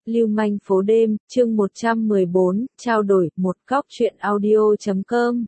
Lưu manh phố đêm, chương 114, trao đổi, một góc truyện audio.com.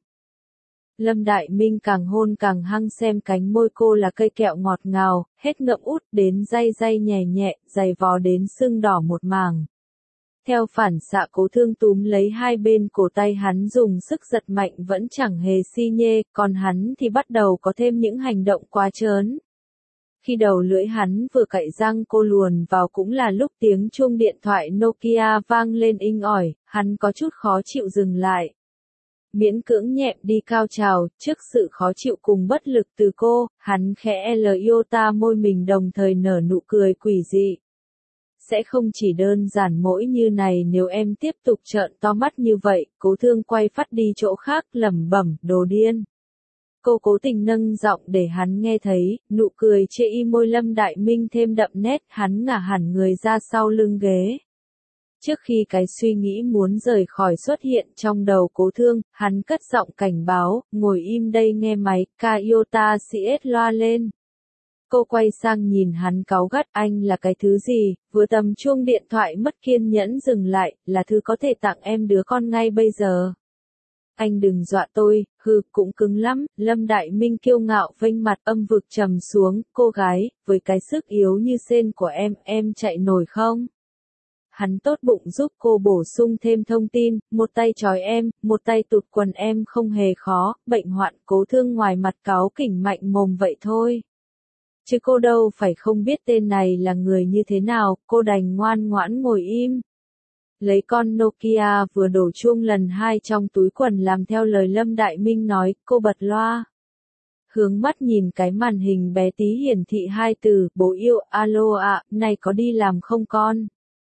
Lâm Đại Minh càng hôn càng hăng, xem cánh môi cô là cây kẹo ngọt ngào, hết ngậm út đến day day nhẹ nhẹ, dày vò đến sưng đỏ một mảng. Theo phản xạ Cố Thương túm lấy hai bên cổ tay hắn, dùng sức giật mạnh vẫn chẳng hề si nhê, còn hắn thì bắt đầu có thêm những hành động quá trớn. Khi đầu lưỡi hắn vừa cạy răng cô luồn vào cũng là lúc tiếng chuông điện thoại Nokia vang lên inh ỏi, hắn có chút khó chịu dừng lại. Miễn cưỡng nhẹm đi cao trào, trước sự khó chịu cùng bất lực từ cô, hắn khẽ iota môi mình đồng thời nở nụ cười quỷ dị. Sẽ không chỉ đơn giản mỗi như này, nếu em tiếp tục trợn to mắt như vậy. Cố Thương quay phát đi chỗ khác lẩm bẩm, đồ điên. Cô cố tình nâng giọng để hắn nghe thấy, nụ cười chê y môi Lâm Đại Minh thêm đậm nét, hắn ngả hẳn người ra sau lưng ghế. Trước khi cái suy nghĩ muốn rời khỏi xuất hiện trong đầu Cố Thương, hắn cất giọng cảnh báo, ngồi im đây nghe máy, Toyota CS loa lên. Cô quay sang nhìn hắn cáu gắt, anh là cái thứ gì, vừa tầm chuông điện thoại mất kiên nhẫn dừng lại, là thứ có thể tặng em đứa con ngay bây giờ. Anh đừng dọa tôi, cũng cứng lắm. Lâm Đại Minh kiêu ngạo vênh mặt, âm vực trầm xuống, cô gái, với cái sức yếu như sên của em chạy nổi không? Hắn tốt bụng giúp cô bổ sung thêm thông tin, một tay trói em, một tay tụt quần em không hề khó, bệnh hoạn. Cố Thương ngoài mặt cáu kỉnh mạnh mồm vậy thôi. Chứ cô đâu phải không biết tên này là người như thế nào, cô đành ngoan ngoãn ngồi im. Lấy con Nokia vừa đổ chuông lần 2 trong túi quần làm theo lời Lâm Đại Minh nói, cô bật loa. Hướng mắt nhìn cái màn hình bé tí hiển thị hai từ, bố yêu, alo ạ, này có đi làm không con?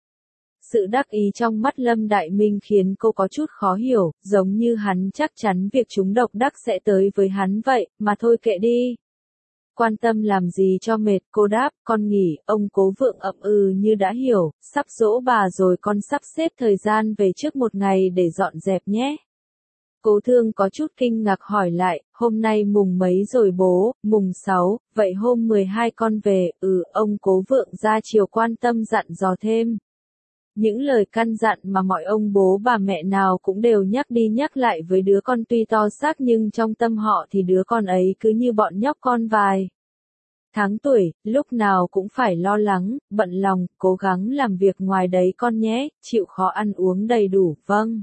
Sự đắc ý trong mắt Lâm Đại Minh khiến cô có chút khó hiểu, giống như hắn chắc chắn việc chúng độc đắc sẽ tới với hắn vậy, mà thôi kệ đi. Quan tâm làm gì cho mệt, cô đáp, con nghỉ. Ông Cố Vượng ậm ừ như đã hiểu, sắp giỗ bà rồi, con sắp xếp thời gian về trước một ngày để dọn dẹp nhé. Cố Thương có chút kinh ngạc hỏi lại, hôm nay mùng mấy rồi bố? Mùng 6, vậy hôm 12 con về. Ông Cố Vượng ra chiều quan tâm dặn dò thêm. Những lời căn dặn mà mọi ông bố bà mẹ nào cũng đều nhắc đi nhắc lại với đứa con tuy to xác nhưng trong tâm họ thì đứa con ấy cứ như bọn nhóc con vài tháng tuổi, lúc nào cũng phải lo lắng, bận lòng, cố gắng làm việc ngoài đấy con nhé, chịu khó ăn uống đầy đủ, vâng.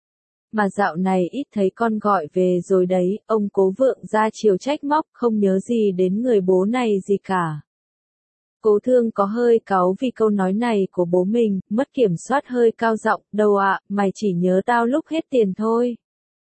Mà dạo này ít thấy con gọi về rồi đấy, ông Cố Vượng ra chiều trách móc, không nhớ gì đến người bố này gì cả. Cố Thương có hơi cáu vì câu nói này của bố mình, mất kiểm soát hơi cao giọng, đâu ạ, mày chỉ nhớ tao lúc hết tiền thôi.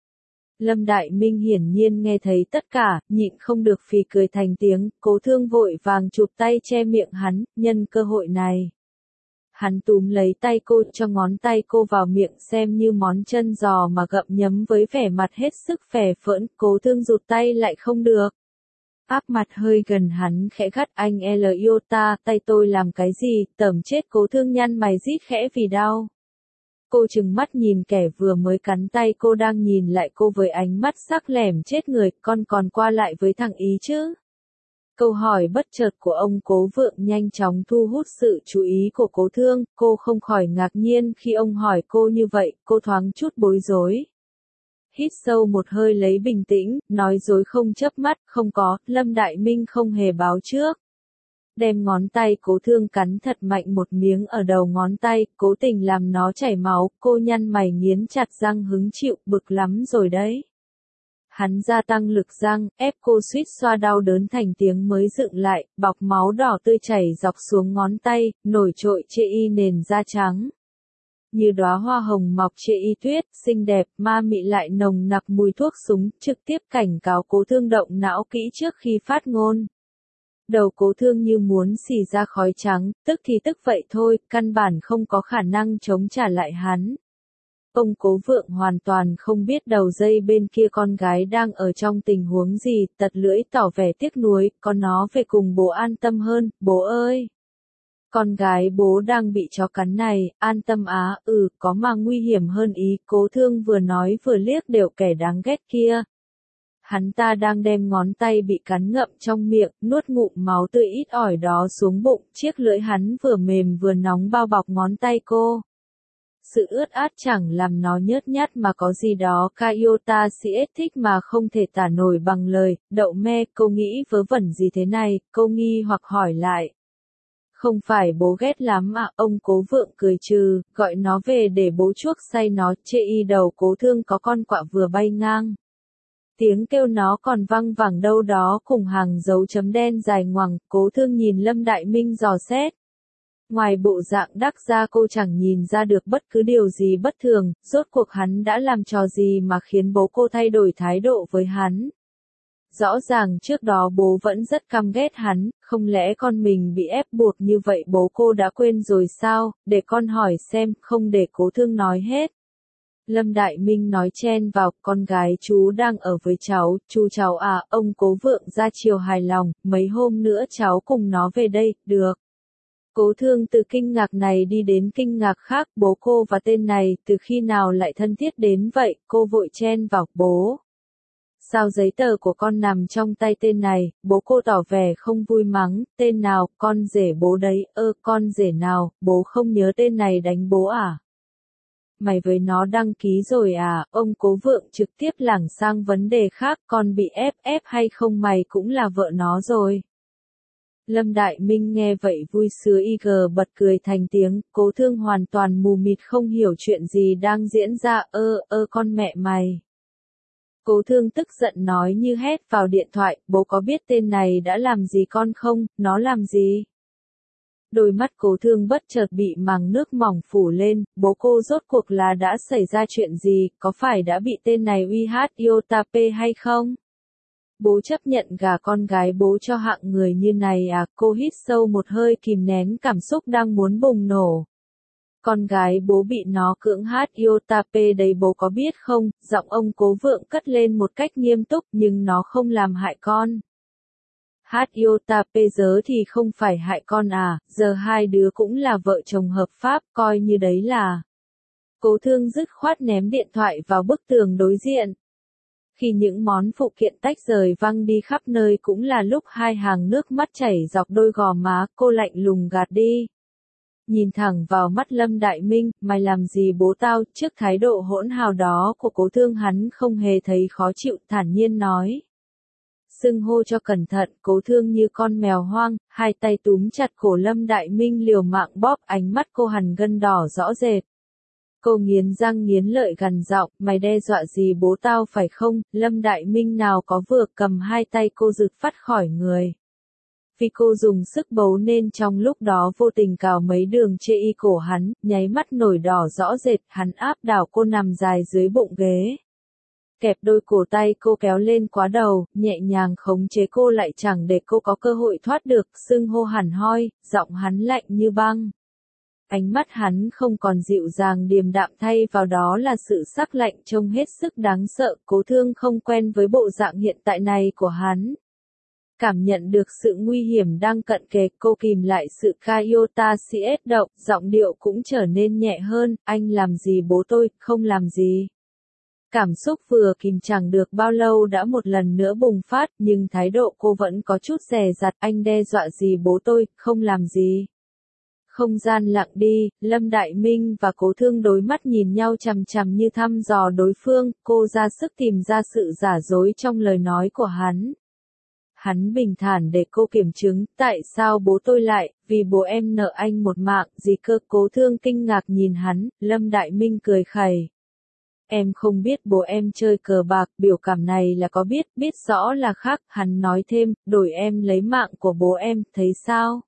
Lâm Đại Minh hiển nhiên nghe thấy tất cả, nhịn không được phì cười thành tiếng, Cố Thương vội vàng chụp tay che miệng hắn, nhân cơ hội này. Hắn túm lấy tay cô, cho ngón tay cô vào miệng xem như món chân giò mà gặm nhấm với vẻ mặt hết sức phè phỡn. Cố Thương rụt tay lại không được. Áp mặt hơi gần hắn khẽ gắt, anh iota, tay tôi làm cái gì? Tởm chết. Cố Thương nhăn mày rít khẽ vì đau. Cô trừng mắt nhìn kẻ vừa mới cắn tay cô đang nhìn lại cô với ánh mắt sắc lẻm chết người, con còn qua lại với thằng ý chứ? Câu hỏi bất chợt của ông Cố Vượng nhanh chóng thu hút sự chú ý của Cố Thương, cô không khỏi ngạc nhiên khi ông hỏi cô như vậy, cô thoáng chút bối rối. Hít sâu một hơi lấy bình tĩnh, nói dối không chớp mắt, không có, Lâm Đại Minh không hề báo trước. Đem ngón tay Cố Thương cắn thật mạnh một miếng ở đầu ngón tay, cố tình làm nó chảy máu, cô nhăn mày nghiến chặt răng hứng chịu, bực lắm rồi đấy. Hắn gia tăng lực răng, ép cô suýt xoa đau đớn thành tiếng mới dựng lại, bọc máu đỏ tươi chảy dọc xuống ngón tay, nổi trội chê y nền da trắng. Như đóa hoa hồng mọc chê y tuyết, xinh đẹp, ma mị lại nồng nặc mùi thuốc súng, trực tiếp cảnh cáo Cố Thương động não kỹ trước khi phát ngôn. Đầu Cố Thương như muốn xì ra khói trắng, tức thì tức vậy thôi, căn bản không có khả năng chống trả lại hắn. Ông Cố Vượng hoàn toàn không biết đầu dây bên kia con gái đang ở trong tình huống gì, tật lưỡi tỏ vẻ tiếc nuối, con nó về cùng bố an tâm hơn, bố ơi. Con gái bố đang bị chó cắn này, an tâm á, có mà nguy hiểm hơn ý. Cố Thương vừa nói vừa liếc đều kẻ đáng ghét kia. hắn ta đang đem ngón tay bị cắn ngậm trong miệng, nuốt ngụm máu tươi ít ỏi đó xuống bụng, chiếc lưỡi hắn vừa mềm vừa nóng bao bọc ngón tay cô. Sự ướt át chẳng làm nó nhớt nhát mà có gì đó Kyota CS thích mà không thể tả nổi bằng lời. Đậu me, cô nghĩ vớ vẩn gì thế này, cô nghi hoặc hỏi lại. Không phải bố ghét lắm à, ông Cố Vượng cười trừ, gọi nó về để bố chuốc say nó, chê y đầu Cố Thương có con quạ vừa bay ngang. Tiếng kêu nó còn văng vẳng đâu đó cùng hàng dấu chấm đen dài ngoằng, Cố Thương nhìn Lâm Đại Minh dò xét. Ngoài bộ dạng đắc ra cô chẳng nhìn ra được bất cứ điều gì bất thường, rốt cuộc hắn đã làm trò gì mà khiến bố cô thay đổi thái độ với hắn. Rõ ràng trước đó bố vẫn rất căm ghét hắn, không lẽ con mình bị ép buộc như vậy bố cô đã quên rồi sao, để con hỏi xem, không để Cố Thương nói hết. Lâm Đại Minh nói chen vào, con gái chú đang ở với cháu, chú cháu à, ông Cố Vượng ra chiều hài lòng, mấy hôm nữa cháu cùng nó về đây, được. Cố Thương từ kinh ngạc này đi đến kinh ngạc khác, bố cô và tên này, từ khi nào lại thân thiết đến vậy, cô vội chen vào, bố. Sao giấy tờ của con nằm trong tay tên này, bố cô tỏ vẻ không vui mắng, tên nào, con rể bố đấy, con rể nào, bố không nhớ tên này đánh bố à? Mày với nó đăng ký rồi à, ông Cố Vượng trực tiếp lảng sang vấn đề khác, con bị ép hay không mày cũng là vợ nó rồi. Lâm Đại Minh nghe vậy vui sướng bật cười thành tiếng, Cố Thương hoàn toàn mù mịt không hiểu chuyện gì đang diễn ra, con mẹ mày. Cố Thương tức giận nói như hét vào điện thoại, bố có biết tên này đã làm gì con không, nó làm gì? Đôi mắt Cố Thương bất chợt bị màng nước mỏng phủ lên, bố cô rốt cuộc là đã xảy ra chuyện gì, có phải đã bị tên này uy hát Yotape hay không? Bố chấp nhận gả con gái bố cho hạng người như này à, cô hít sâu một hơi kìm nén cảm xúc đang muốn bùng nổ. Con gái bố bị nó cưỡng hát Yotape đấy bố có biết không, giọng ông Cố Vượng cất lên một cách nghiêm túc nhưng nó không làm hại con. Hát Yotape giờ thì không phải hại con à, giờ hai đứa cũng là vợ chồng hợp pháp, coi như đấy là. Cố Thương dứt khoát ném điện thoại vào bức tường đối diện. Khi những món phụ kiện tách rời văng đi khắp nơi cũng là lúc hai hàng nước mắt chảy dọc đôi gò má, cô lạnh lùng gạt đi. Nhìn thẳng vào mắt Lâm Đại Minh, mày làm gì bố tao, trước thái độ hỗn hào đó của Cố Thương hắn không hề thấy khó chịu, thản nhiên nói. Xưng hô cho cẩn thận, Cố Thương như con mèo hoang, hai tay túm chặt cổ Lâm Đại Minh liều mạng bóp, ánh mắt cô hằn gân đỏ rõ rệt. Cô nghiến răng nghiến lợi gằn giọng, mày đe dọa gì bố tao phải không? Lâm Đại Minh nào có vừa cầm hai tay cô giật phát khỏi người. Vì cô dùng sức bấu nên trong lúc đó vô tình cào mấy đường chê y cổ hắn, nháy mắt nổi đỏ rõ rệt, hắn áp đảo cô nằm dài dưới bụng ghế. Kẹp đôi cổ tay cô kéo lên quá đầu, nhẹ nhàng khống chế cô lại chẳng để cô có cơ hội thoát được, xưng hô hẳn hoi, giọng hắn lạnh như băng. Ánh mắt hắn không còn dịu dàng điềm đạm thay vào đó là sự sắc lạnh trông hết sức đáng sợ, Cố Thương không quen với bộ dạng hiện tại này của hắn. Cảm nhận được sự nguy hiểm đang cận kề, cô kìm lại sự Kyota CS động, giọng điệu cũng trở nên nhẹ hơn, anh làm gì bố tôi, không làm gì. Cảm xúc vừa kìm chẳng được bao lâu đã một lần nữa bùng phát, nhưng thái độ cô vẫn có chút dè dặt, anh đe dọa gì bố tôi, không làm gì. Không gian lặng đi, Lâm Đại Minh và Cố Thương đối mắt nhìn nhau chằm chằm như thăm dò đối phương, cô ra sức tìm ra sự giả dối trong lời nói của hắn. Hắn bình thản để cô kiểm chứng, tại sao bố tôi lại, vì bố em nợ anh một mạng, gì cơ? Cố Thương kinh ngạc nhìn hắn, Lâm Đại Minh cười khẩy. Em không biết bố em chơi cờ bạc, biểu cảm này là có biết rõ là khác, hắn nói thêm, đổi em lấy mạng của bố em, thấy sao?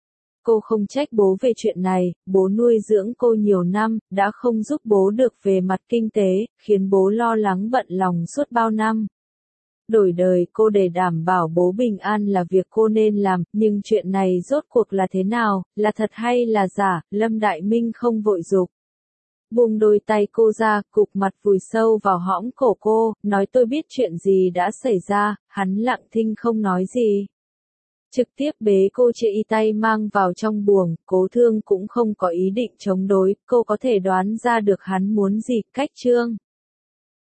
Cô không trách bố về chuyện này, bố nuôi dưỡng cô nhiều năm, đã không giúp bố được về mặt kinh tế, khiến bố lo lắng bận lòng suốt bao năm. Đổi đời cô để đảm bảo bố bình an là việc cô nên làm, nhưng chuyện này rốt cuộc là thế nào, là thật hay là giả, Lâm Đại Minh không vội giục. Buông đôi tay cô ra, cụp mặt vùi sâu vào hõm cổ cô, nói tôi biết chuyện gì đã xảy ra, hắn lặng thinh không nói gì. Trực tiếp bế cô chê y tay mang vào trong buồng, Cố Thương cũng không có ý định chống đối, cô có thể đoán ra được hắn muốn gì, cách trương.